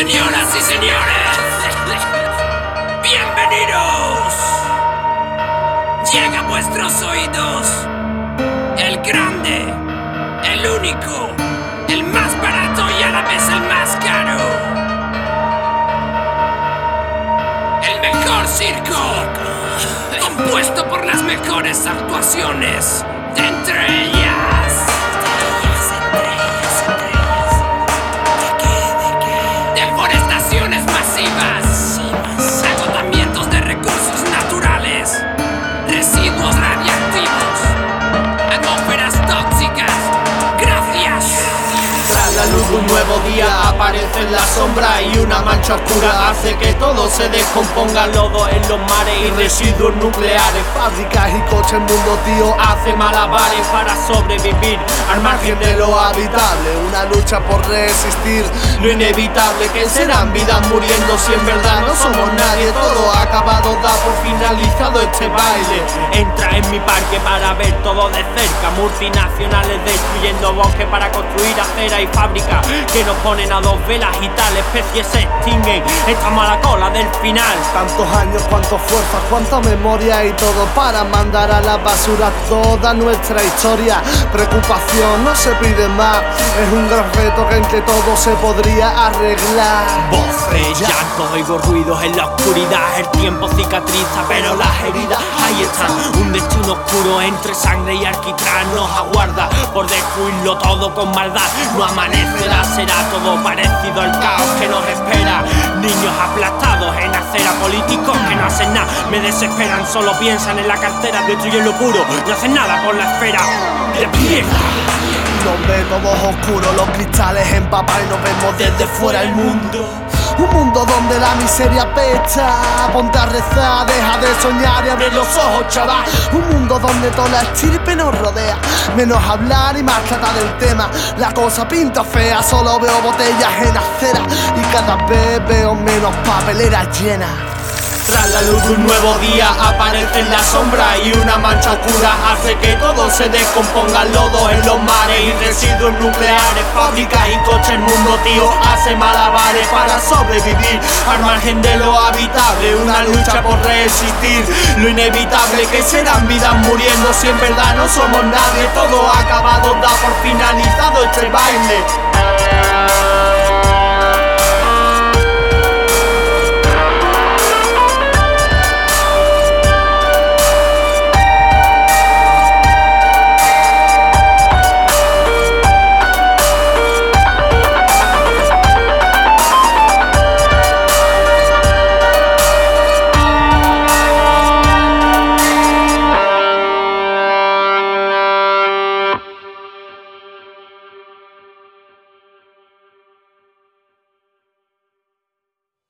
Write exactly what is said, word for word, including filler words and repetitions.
Señoras y señores, bienvenidos. Llega a vuestros oídos el grande, el único, el más barato y a la vez el más caro. El mejor circo, compuesto por las mejores actuaciones, de entre ellas deforestaciones masivas, agotamientos de recursos naturales, residuos radiactivos, atmósferas tóxicas. Gracias. Tras la luz de un nuevo día aparece en la sombra y una mancha oscura hace que todo se descomponga. Lodo en los mares y residuos nucleares, fábricas y coches, el mundo tío hace malabares para sobrevivir al margen de lo habitable. Una lucha por resistir lo inevitable, que serán vidas muriendo si en verdad no somos nadie. Todo ha acabado, da por finalizado este baile. Entra en mi parque para ver todo de cerca, multinacionales destruyendo bosques para construir acera y fábrica que nos ponen a dos velas y tal especies se extinguen. Estamos a la cola del final. Tantos años, cuántas fuerzas, cuánta memoria y todo para mandar a la basura toda nuestra historia. Preocupación no se pide más, es un gran reto que entre todos se podría arreglar. Voces, llantos, oigo ruidos en la oscuridad. El tiempo cicatriza pero las heridas ahí están. Un destino oscuro entre sangre y alquitrán nos aguarda por destruirlo todo con maldad. No amanecerá, será todo parecido al caos que nos espera. Niños aplastados en acera, políticos que no hacen nada, me desesperan, solo piensan en la cartera, destruyen lo puro, no hacen nada por la esfera de piedra. Donde todo es oscuro, los cristales empapan y nos vemos desde fuera el mundo. Un mundo donde la miseria apesta. Ponte a rezar, deja de soñar y abre los ojos, chaval. Un mundo donde toda la estirpe nos rodea, menos hablar y más tratar del tema. La cosa pinta fea, solo veo botellas en acera y cada vez veo menos papeleras llenas. Tras la luz de un nuevo día aparece en la sombra y una mancha oscura hace que todo se descomponga. Lodo en los mares y residuos nucleares, fábricas y coches, el mundo tío hace malabares para sobrevivir al margen de lo habitable. Una lucha por resistir lo inevitable, que serán vidas muriendo si en verdad no somos nadie. Todo ha acabado, da por finalizado este baile.